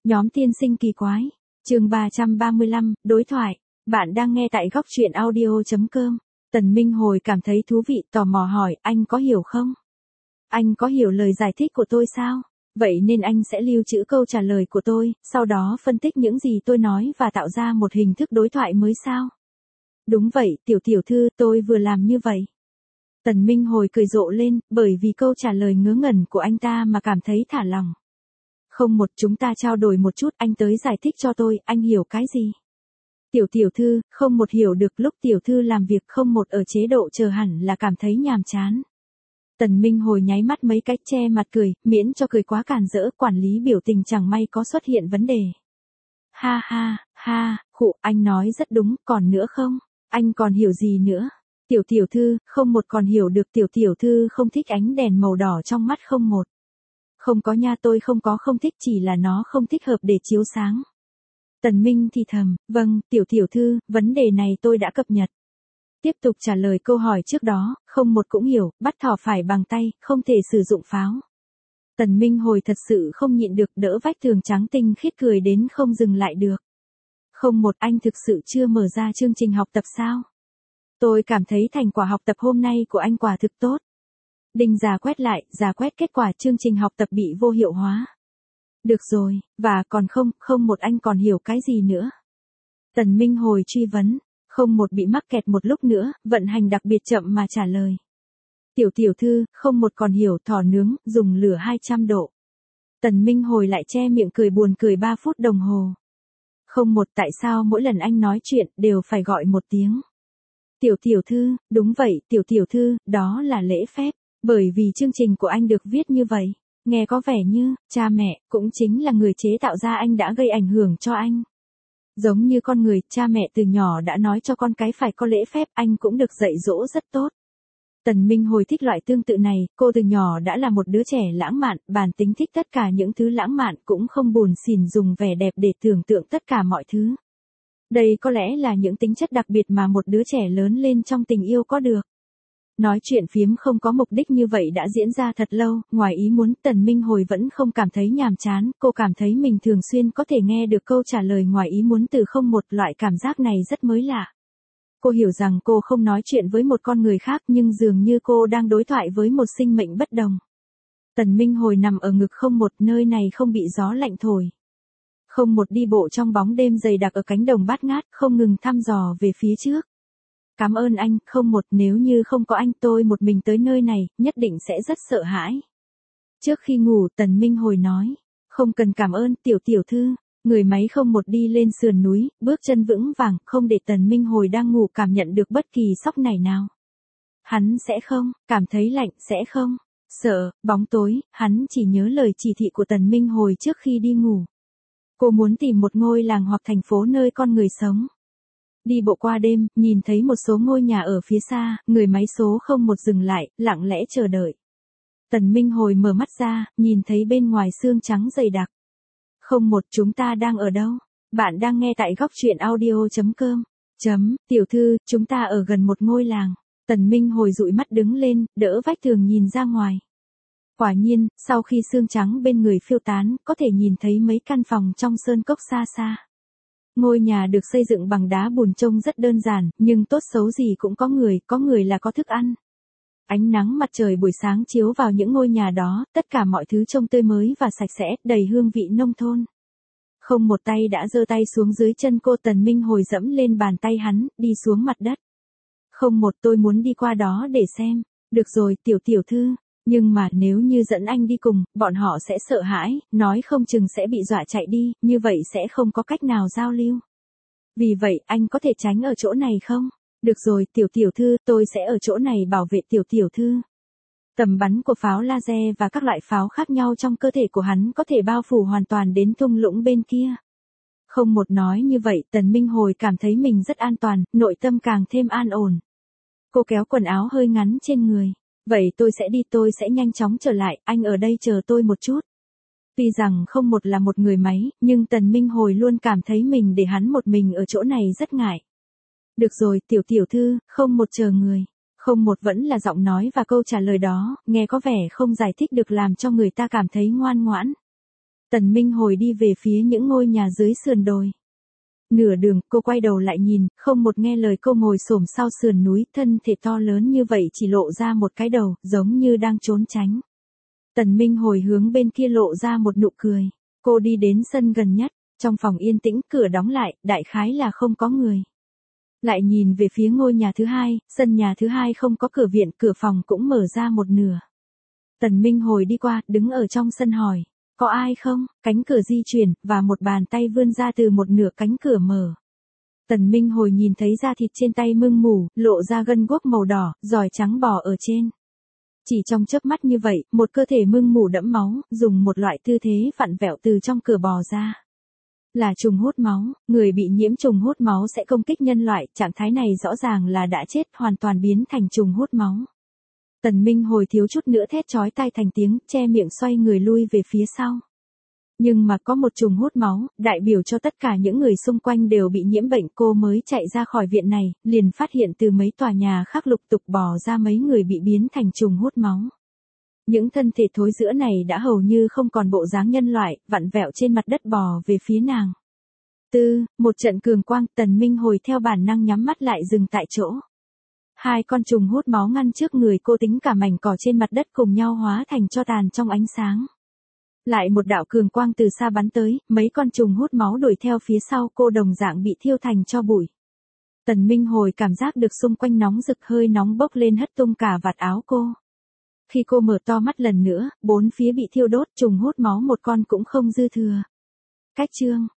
Nhóm tiên sinh kỳ quái. Chương 335, đối thoại. Bạn đang nghe tại góc truyện audio.com. Tần Minh Hồi cảm thấy thú vị, tò mò hỏi, anh có hiểu không? Anh có hiểu lời giải thích của tôi sao? Vậy nên anh sẽ lưu trữ câu trả lời của tôi, sau đó phân tích những gì tôi nói và tạo ra một hình thức đối thoại mới sao? Đúng vậy, tiểu thư, tôi vừa làm như vậy. Tần Minh Hồi cười rộ lên, bởi vì câu trả lời ngớ ngẩn của anh ta mà cảm thấy thả lỏng. Không một, chúng ta trao đổi một chút, anh tới giải thích cho tôi, anh hiểu cái gì? Tiểu thư, không một hiểu được lúc tiểu thư làm việc không một ở chế độ chờ hẳn là cảm thấy nhàm chán. Tần Minh Hồi nháy mắt mấy cách che mặt cười, miễn cho cười quá càn rỡ, quản lý biểu tình chẳng may có xuất hiện vấn đề. Ha, khụ, anh nói rất đúng, còn nữa không? Anh còn hiểu gì nữa? Tiểu thư, không một còn hiểu được tiểu thư không thích ánh đèn màu đỏ trong mắt không một. Không có nha, tôi không thích, chỉ là nó không thích hợp để chiếu sáng. Tần Minh thì thầm, vâng, tiểu thư, vấn đề này tôi đã cập nhật. Tiếp tục trả lời câu hỏi trước đó, không một cũng hiểu, bắt thỏ phải bằng tay, không thể sử dụng pháo. Tần Minh Hồi thật sự không nhịn được, đỡ vách tường trắng tinh khiết cười đến không dừng lại được. Không một, anh thực sự chưa mở ra chương trình học tập sao? Tôi cảm thấy thành quả học tập hôm nay của anh quả thực tốt. Đinh giả quét kết quả chương trình học tập bị vô hiệu hóa. Được rồi, và còn không một anh còn hiểu cái gì nữa? Tần Minh Hồi truy vấn, không một bị mắc kẹt một lúc nữa, vận hành đặc biệt chậm mà trả lời. Tiểu thư, không một còn hiểu thỏ nướng, dùng lửa 200 độ. Tần Minh Hồi lại che miệng cười buồn cười 3 phút đồng hồ. Không một, tại sao mỗi lần anh nói chuyện đều phải gọi một tiếng? Tiểu thư, đúng vậy, tiểu thư, đó là lễ phép, bởi vì chương trình của anh được viết như vậy. Nghe có vẻ như, cha mẹ, cũng chính là người chế tạo ra anh đã gây ảnh hưởng cho anh. Giống như con người, cha mẹ từ nhỏ đã nói cho con cái phải có lễ phép, anh cũng được dạy dỗ rất tốt. Tần Minh Hồi thích loại tương tự này, cô từ nhỏ đã là một đứa trẻ lãng mạn, bản tính thích tất cả những thứ lãng mạn, cũng không buồn xỉn dùng vẻ đẹp để tưởng tượng tất cả mọi thứ. Đây có lẽ là những tính chất đặc biệt mà một đứa trẻ lớn lên trong tình yêu có được. Nói chuyện phiếm không có mục đích như vậy đã diễn ra thật lâu, ngoài ý muốn Tần Minh Hồi vẫn không cảm thấy nhàm chán, cô cảm thấy mình thường xuyên có thể nghe được câu trả lời ngoài ý muốn từ không một, loại cảm giác này rất mới lạ. Cô hiểu rằng cô không nói chuyện với một con người khác nhưng dường như cô đang đối thoại với một sinh mệnh bất đồng. Tần Minh Hồi nằm ở ngực không một, nơi này không bị gió lạnh thổi. Không một đi bộ trong bóng đêm dày đặc ở cánh đồng bát ngát, không ngừng thăm dò về phía trước. Cảm ơn anh, không một, nếu như không có anh tôi một mình tới nơi này, nhất định sẽ rất sợ hãi. Trước khi ngủ Tần Minh Hồi nói, không cần cảm ơn tiểu thư, người máy không một đi lên sườn núi, bước chân vững vàng, không để Tần Minh Hồi đang ngủ cảm nhận được bất kỳ sốc này nào. Hắn sẽ không, cảm thấy lạnh, sẽ không, sợ, bóng tối, hắn chỉ nhớ lời chỉ thị của Tần Minh Hồi trước khi đi ngủ. Cô muốn tìm một ngôi làng hoặc thành phố nơi con người sống. Đi bộ qua đêm, nhìn thấy một số ngôi nhà ở phía xa, người máy số không một dừng lại, lặng lẽ chờ đợi. Tần Minh Hồi mở mắt ra, nhìn thấy bên ngoài sương trắng dày đặc. Không một, chúng ta đang ở đâu? Bạn đang nghe tại góc truyện audio.com. Tiểu thư, chúng ta ở gần một ngôi làng. Tần Minh Hồi dụi mắt đứng lên, đỡ vách tường nhìn ra ngoài. Quả nhiên, sau khi sương trắng bên người phiêu tán, có thể nhìn thấy mấy căn phòng trong sơn cốc xa xa. Ngôi nhà được xây dựng bằng đá bùn trông rất đơn giản, nhưng tốt xấu gì cũng có người là có thức ăn. Ánh nắng mặt trời buổi sáng chiếu vào những ngôi nhà đó, tất cả mọi thứ trông tươi mới và sạch sẽ, đầy hương vị nông thôn. Không một tay đã giơ tay xuống dưới chân cô. Tần Minh Hồi dẫm lên bàn tay hắn, đi xuống mặt đất. Không một, tôi muốn đi qua đó để xem. Được rồi, tiểu thư. Nhưng mà nếu như dẫn anh đi cùng, bọn họ sẽ sợ hãi, nói không chừng sẽ bị dọa chạy đi, như vậy sẽ không có cách nào giao lưu. Vì vậy, anh có thể tránh ở chỗ này không? Được rồi, tiểu thư, tôi sẽ ở chỗ này bảo vệ tiểu thư. Tầm bắn của pháo laser và các loại pháo khác nhau trong cơ thể của hắn có thể bao phủ hoàn toàn đến thung lũng bên kia. Không một nói như vậy, Tần Minh Hồi cảm thấy mình rất an toàn, nội tâm càng thêm an ổn. Cô kéo quần áo hơi ngắn trên người. Vậy tôi sẽ nhanh chóng trở lại, anh ở đây chờ tôi một chút. Tuy rằng không một là một người máy, nhưng Tần Minh Hồi luôn cảm thấy mình để hắn một mình ở chỗ này rất ngại. Được rồi, tiểu thư, không một chờ người. Không một vẫn là giọng nói và câu trả lời đó, nghe có vẻ không giải thích được làm cho người ta cảm thấy ngoan ngoãn. Tần Minh Hồi đi về phía những ngôi nhà dưới sườn đồi. Nửa đường, cô quay đầu lại nhìn, không một nghe lời cô ngồi xổm sau sườn núi, thân thể to lớn như vậy chỉ lộ ra một cái đầu, giống như đang trốn tránh. Tần Minh Hồi hướng bên kia lộ ra một nụ cười. Cô đi đến sân gần nhất, trong phòng yên tĩnh, cửa đóng lại, đại khái là không có người. Lại nhìn về phía ngôi nhà thứ hai, sân nhà thứ hai không có cửa viện, cửa phòng cũng mở ra một nửa. Tần Minh Hồi đi qua, đứng ở trong sân hỏi, có ai không? Cánh cửa di chuyển, và một bàn tay vươn ra từ một nửa cánh cửa mở. Tần Minh Hồi nhìn thấy da thịt trên tay mưng mủ, lộ ra gân guốc màu đỏ, giòi trắng bò ở trên. Chỉ trong chớp mắt như vậy, một cơ thể mưng mủ đẫm máu, dùng một loại tư thế vặn vẹo từ trong cửa bò ra. Là trùng hút máu, người bị nhiễm trùng hút máu sẽ công kích nhân loại, trạng thái này rõ ràng là đã chết, hoàn toàn biến thành trùng hút máu. Tần Minh Hồi thiếu chút nữa thét chói tai thành tiếng, che miệng xoay người lui về phía sau. Nhưng mà có một trùng hút máu, đại biểu cho tất cả những người xung quanh đều bị nhiễm bệnh, cô mới chạy ra khỏi viện này, liền phát hiện từ mấy tòa nhà khác lục tục bò ra mấy người bị biến thành trùng hút máu. Những thân thể thối rữa này đã hầu như không còn bộ dáng nhân loại, vặn vẹo trên mặt đất bò về phía nàng. Một trận cường quang, Tần Minh Hồi theo bản năng nhắm mắt lại dừng tại chỗ. Hai con trùng hút máu ngăn trước người cô, tính cả mảnh cỏ trên mặt đất cùng nhau hóa thành tro tàn trong ánh sáng. Lại một đạo cường quang từ xa bắn tới, mấy con trùng hút máu đuổi theo phía sau, cô đồng dạng bị thiêu thành tro bụi. Tần Minh Hồi cảm giác được xung quanh nóng rực, hơi nóng bốc lên hất tung cả vạt áo cô. Khi cô mở to mắt lần nữa, bốn phía bị thiêu đốt, trùng hút máu một con cũng không dư thừa. Cách chương